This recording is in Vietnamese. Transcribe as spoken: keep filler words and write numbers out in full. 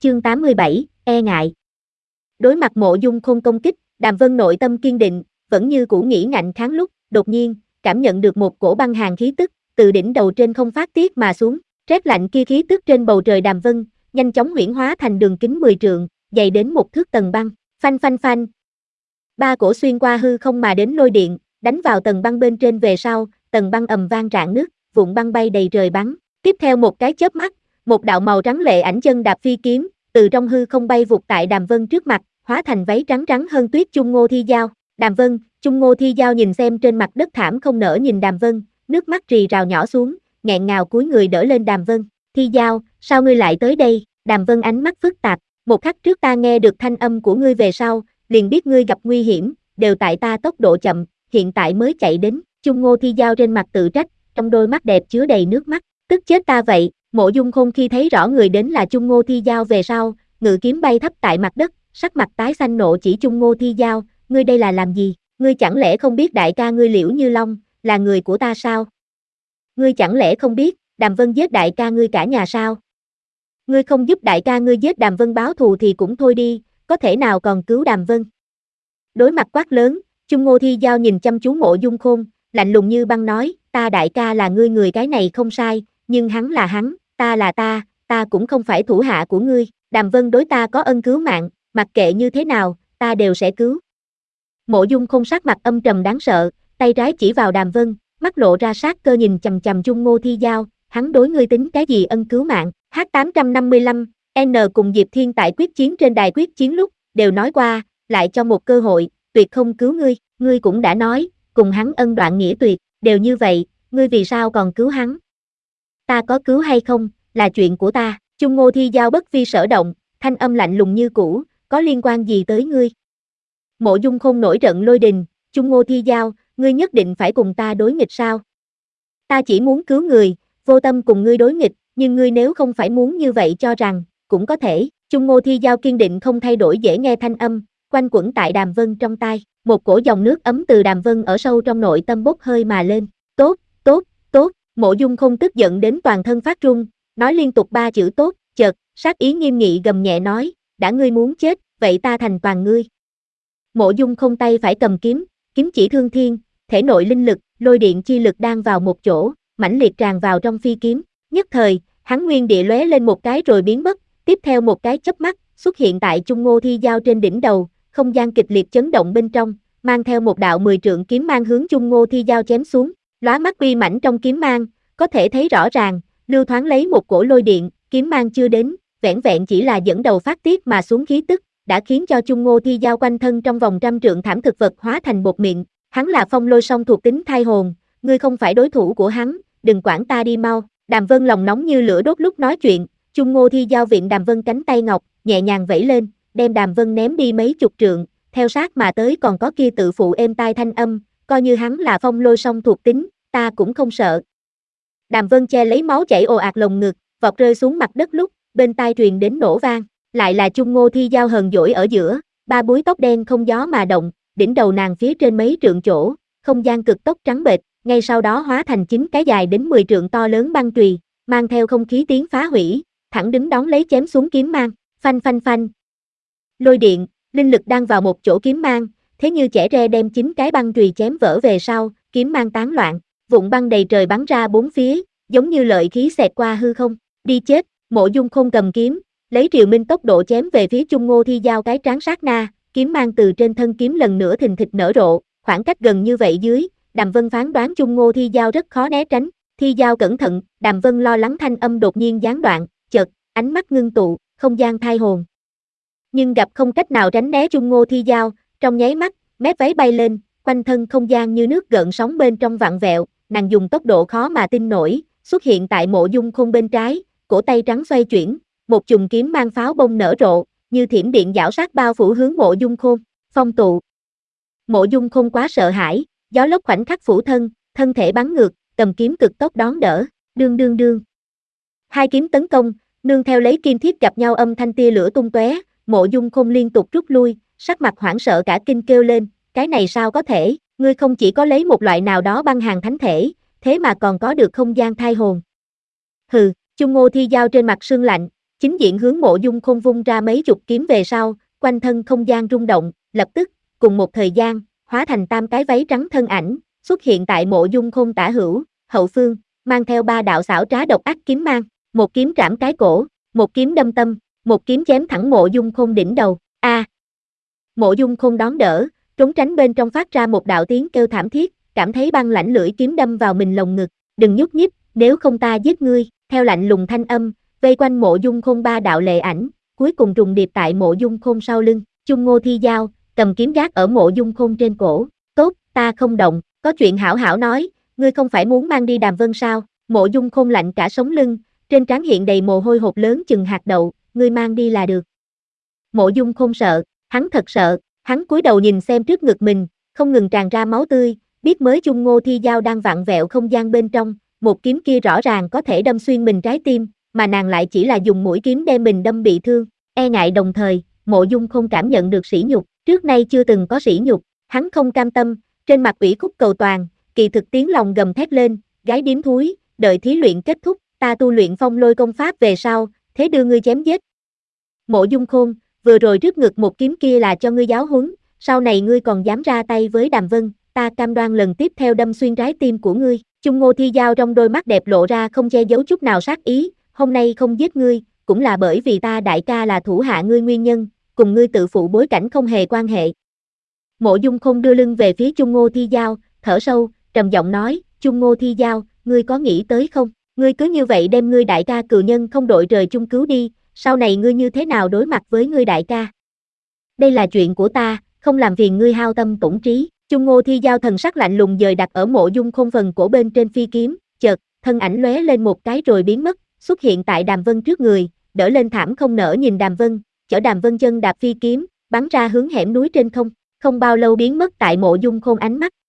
Chương tám mươi bảy, e ngại. Đối mặt Mộ Dung Khôn công kích, Đàm Vân nội tâm kiên định, vẫn như cũ nghĩ ngạnh kháng lúc, đột nhiên, cảm nhận được một cổ băng hàn khí tức, từ đỉnh đầu trên không phát tiết mà xuống, rét lạnh kia khí tức trên bầu trời Đàm Vân, nhanh chóng huyễn hóa thành đường kính mười trượng, dày đến một thước tầng băng, phanh phanh phanh. Ba cổ xuyên qua hư không mà đến lôi điện, đánh vào tầng băng bên trên về sau, tầng băng ầm vang rạn nứt, vụn băng bay đầy trời bắn. Tiếp theo một cái chớp mắt, một đạo màu trắng lệ ảnh chân đạp phi kiếm, từ trong hư không bay vụt tại Đàm Vân trước mặt, hóa thành váy trắng trắng hơn tuyết Chung Ngô Thi Giao. Đàm Vân, Chung Ngô Thi Giao nhìn xem trên mặt đất thảm không nỡ nhìn Đàm Vân, nước mắt rì rào nhỏ xuống, nghẹn ngào cúi người đỡ lên Đàm Vân. Thi Giao, sao ngươi lại tới đây? Đàm Vân ánh mắt phức tạp, một khắc trước ta nghe được thanh âm của ngươi về sau, liền biết ngươi gặp nguy hiểm, đều tại ta tốc độ chậm, hiện tại mới chạy đến. Chung Ngô Thi Giao trên mặt tự trách, trong đôi mắt đẹp chứa đầy nước mắt, tức chết ta vậy. Mộ Dung Khôn khi thấy rõ người đến là Chung Ngô Thi Giao về sau, ngự kiếm bay thấp tại mặt đất, sắc mặt tái xanh nộ chỉ Chung Ngô Thi Giao, ngươi đây là làm gì? Ngươi chẳng lẽ không biết đại ca ngươi Liễu Như Long là người của ta sao? Ngươi chẳng lẽ không biết, Đàm Vân giết đại ca ngươi cả nhà sao? Ngươi không giúp đại ca ngươi giết Đàm Vân báo thù thì cũng thôi đi, có thể nào còn cứu Đàm Vân? Đối mặt quát lớn, Chung Ngô Thi Giao nhìn chăm chú Mộ Dung Khôn, lạnh lùng như băng nói, ta đại ca là ngươi người cái này không sai, nhưng hắn là hắn, ta là ta, ta cũng không phải thủ hạ của ngươi, Đàm Vân đối ta có ân cứu mạng, mặc kệ như thế nào, ta đều sẽ cứu. Mộ Dung Khôn sắc mặt âm trầm đáng sợ, tay trái chỉ vào Đàm Vân, mắt lộ ra sát cơ nhìn chằm chằm Chung Ngô Thi Giao, hắn đối ngươi tính cái gì ân cứu mạng? H tám trăm năm mươi lăm, N cùng Diệp Thiên tại quyết chiến trên đài quyết chiến lúc, đều nói qua, lại cho một cơ hội, tuyệt không cứu ngươi, ngươi cũng đã nói, cùng hắn ân đoạn nghĩa tuyệt, đều như vậy, ngươi vì sao còn cứu hắn? Ta có cứu hay không, là chuyện của ta. Chung Ngô Thi Giao bất vi sở động, thanh âm lạnh lùng như cũ, có liên quan gì tới ngươi? Mộ Dung Khôn nổi trận lôi đình, Chung Ngô Thi Giao, ngươi nhất định phải cùng ta đối nghịch sao? Ta chỉ muốn cứu người, vô tâm cùng ngươi đối nghịch, nhưng ngươi nếu không phải muốn như vậy cho rằng, cũng có thể. Chung Ngô Thi Giao kiên định không thay đổi dễ nghe thanh âm, quanh quẩn tại Đàm Vân trong tai, một cổ dòng nước ấm từ Đàm Vân ở sâu trong nội tâm bốc hơi mà lên. Tốt, tốt, tốt. Mộ Dung Khôn tức giận đến toàn thân phát run, nói liên tục ba chữ tốt, chợt, sát ý nghiêm nghị gầm nhẹ nói, đã ngươi muốn chết, vậy ta thành toàn ngươi. Mộ Dung Khôn tay phải cầm kiếm, kiếm chỉ thương thiên, thể nội linh lực, lôi điện chi lực đang vào một chỗ, mãnh liệt tràn vào trong phi kiếm, nhất thời, hắn nguyên địa lóe lên một cái rồi biến mất, tiếp theo một cái chớp mắt, xuất hiện tại Chung Ngô Thi Giao trên đỉnh đầu, không gian kịch liệt chấn động bên trong, mang theo một đạo mười trượng kiếm mang hướng Chung Ngô Thi Giao chém xuống, lóa mắt uy mãnh trong kiếm mang, có thể thấy rõ ràng, lưu thoáng lấy một cổ lôi điện, kiếm mang chưa đến, vẻn vẹn chỉ là dẫn đầu phát tiết mà xuống khí tức, đã khiến cho Chung Ngô Thi Giao quanh thân trong vòng trăm trượng thảm thực vật hóa thành bột mịn, hắn là phong lôi song thuộc tính thai hồn, ngươi không phải đối thủ của hắn, đừng quản ta đi mau. Đàm Vân lòng nóng như lửa đốt lúc nói chuyện, Chung Ngô Thi Giao viện Đàm Vân cánh tay ngọc, nhẹ nhàng vẫy lên, đem Đàm Vân ném đi mấy chục trượng, theo sát mà tới còn có kia tự phụ êm tai thanh âm, coi như hắn là phong lôi song thuộc tính, ta cũng không sợ. Đàm Vân che lấy máu chảy ồ ạt lồng ngực, vọt rơi xuống mặt đất lúc, bên tai truyền đến nổ vang, lại là Chung Ngô Thi Giao hờn dỗi ở giữa, ba búi tóc đen không gió mà động, đỉnh đầu nàng phía trên mấy trượng chỗ, không gian cực tốc trắng bệch, ngay sau đó hóa thành chín cái dài đến mười trượng to lớn băng chùy, mang theo không khí tiếng phá hủy, thẳng đứng đón lấy chém xuống kiếm mang, phanh phanh phanh. Lôi điện, linh lực đang vào một chỗ kiếm mang, thế như chẻ re đem chín cái băng chùy chém vỡ về sau, kiếm mang tán loạn, vụn băng đầy trời bắn ra bốn phía, giống như lợi khí xẹt qua hư không, đi chết. Mộ Dung Khôn cầm kiếm, lấy triều minh tốc độ chém về phía Chung Ngô Thi Giao cái trán sát na, kiếm mang từ trên thân kiếm lần nữa thình thịch nở rộ, khoảng cách gần như vậy dưới, Đàm Vân phán đoán Chung Ngô Thi Giao rất khó né tránh. Thi Giao cẩn thận, Đàm Vân lo lắng thanh âm đột nhiên gián đoạn, chợt, ánh mắt ngưng tụ, không gian thai hồn. Nhưng gặp không cách nào tránh né Chung Ngô Thi Giao, trong nháy mắt, mép váy bay lên, quanh thân không gian như nước gợn sóng bên trong vặn vẹo, nàng dùng tốc độ khó mà tin nổi, xuất hiện tại Mộ Dung Khôn bên trái, cổ tay trắng xoay chuyển, một chùm kiếm mang pháo bông nở rộ, như thiểm điện giảo sát bao phủ hướng Mộ Dung Khôn, phong tụ. Mộ Dung Khôn quá sợ hãi, gió lốc khoảnh khắc phủ thân, thân thể bắn ngược, cầm kiếm cực tốc đón đỡ, đương đương đương. Hai kiếm tấn công, nương theo lấy kim thiết gặp nhau âm thanh tia lửa tung tóe, Mộ Dung Khôn liên tục rút lui, sắc mặt hoảng sợ cả kinh kêu lên, cái này sao có thể, ngươi không chỉ có lấy một loại nào đó băng hàn thánh thể, thế mà còn có được không gian thai hồn. Hừ, Chung Ngô Thi Giao trên mặt sương lạnh, chính diện hướng Mộ Dung Khôn vung ra mấy chục kiếm về sau, quanh thân không gian rung động, lập tức, cùng một thời gian, hóa thành tam cái váy trắng thân ảnh, xuất hiện tại Mộ Dung Khôn tả hữu, hậu phương, mang theo ba đạo xảo trá độc ác kiếm mang, một kiếm trảm cái cổ, một kiếm đâm tâm, một kiếm chém thẳng Mộ Dung Khôn đỉnh đầu. A! À, Mộ Dung Khôn đón đỡ, trốn tránh bên trong phát ra một đạo tiếng kêu thảm thiết, cảm thấy băng lãnh lưỡi kiếm đâm vào mình lồng ngực, đừng nhúc nhích, nếu không ta giết ngươi, theo lạnh lùng thanh âm, vây quanh Mộ Dung Khôn ba đạo lệ ảnh, cuối cùng trùng điệp tại Mộ Dung Khôn sau lưng, Chung Ngô Thi Giao, cầm kiếm gác ở Mộ Dung Khôn trên cổ, tốt, ta không động, có chuyện hảo hảo nói, ngươi không phải muốn mang đi Đàm Vân sao? Mộ Dung Khôn lạnh cả sống lưng, trên trán hiện đầy mồ hôi hột lớn chừng hạt đậu, ngươi mang đi là được. Mộ Dung Khôn sợ, hắn thật sợ, hắn cúi đầu nhìn xem trước ngực mình, không ngừng tràn ra máu tươi, biết mới Chung Ngô Thi Giao đang vặn vẹo không gian bên trong, một kiếm kia rõ ràng có thể đâm xuyên mình trái tim, mà nàng lại chỉ là dùng mũi kiếm đem mình đâm bị thương, e ngại đồng thời, Mộ Dung Khôn cảm nhận được sỉ nhục, trước nay chưa từng có sỉ nhục, hắn không cam tâm, trên mặt ủy khúc cầu toàn, kỳ thực tiếng lòng gầm thét lên, gái điếm thúi, đợi thí luyện kết thúc, ta tu luyện phong lôi công pháp về sau, thế đưa ngươi chém giết. Mộ Dung Khôn, vừa rồi trước ngực một kiếm kia là cho ngươi giáo huấn, sau này ngươi còn dám ra tay với Đàm Vân, ta cam đoan lần tiếp theo đâm xuyên trái tim của ngươi. Chung Ngô Thi Giao trong đôi mắt đẹp lộ ra không che giấu chút nào sát ý, hôm nay không giết ngươi, cũng là bởi vì ta đại ca là thủ hạ ngươi nguyên nhân, cùng ngươi tự phụ bối cảnh không hề quan hệ. Mộ Dung Khôn đưa lưng về phía Chung Ngô Thi Giao, thở sâu, trầm giọng nói, Chung Ngô Thi Giao, ngươi có nghĩ tới không? Ngươi cứ như vậy đem ngươi đại ca cừu nhân không đội trời chung cứu đi, sau này ngươi như thế nào đối mặt với ngươi đại ca? Đây là chuyện của ta, không làm phiền ngươi hao tâm tổn trí. Chung Ngô Thi Giao thần sắc lạnh lùng dời đặt ở Mộ Dung Khôn phần cổ bên trên phi kiếm, chợt, thân ảnh lóe lên một cái rồi biến mất, xuất hiện tại Đàm Vân trước người, đỡ lên thảm không nỡ nhìn Đàm Vân, chở Đàm Vân chân đạp phi kiếm, bắn ra hướng hẻm núi trên không, không bao lâu biến mất tại Mộ Dung Khôn ánh mắt.